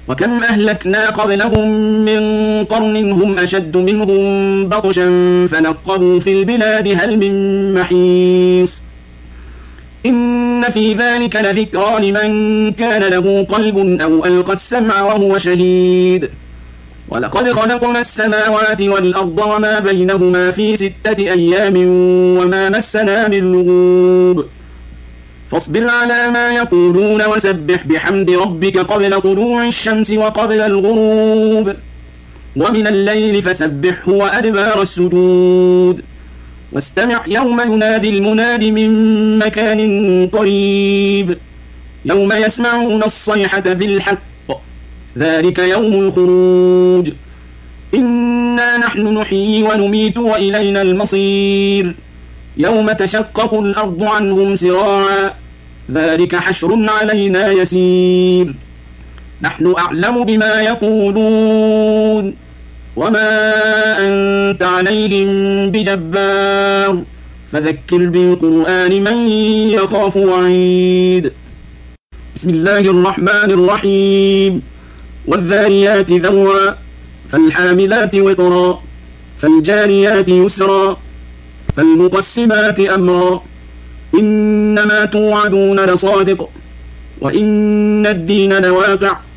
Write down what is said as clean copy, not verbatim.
وكم أهلكنا قبلهم من قرن هم أشد منهم بطشا فنقبوا في البلاد هل من محيص إن في ذلك لذكرى لمن كان له قلب أو ألقى السمع وهو شهيد ولقد خلقنا السماوات والأرض وما بينهما في 6 أيام وما مسنا من لغوب فاصبر على ما يقولون وسبح بحمد ربك قبل طلوع الشمس وقبل الغروب ومن الليل فسبحه وأدبار السجود واستمع يوم ينادي المناد من مكان قريب يوم يسمعون الصيحة بالحق ذلك يوم الخروج إنا نحن نحيي ونميت وإلينا المصير يوم تشقق الأرض عنهم سراعا ذلك حشر علينا يسير نحن أعلم بما يقولون وما أنت عليهم بجبار فذكر بالقرآن من يخاف وعيد بسم الله الرحمن الرحيم والذاريات ذروا فالحاملات وقرا فالجاريات يسرا فالمقسمات أمرا إنما توعدون لصادق وإن الدين لواقع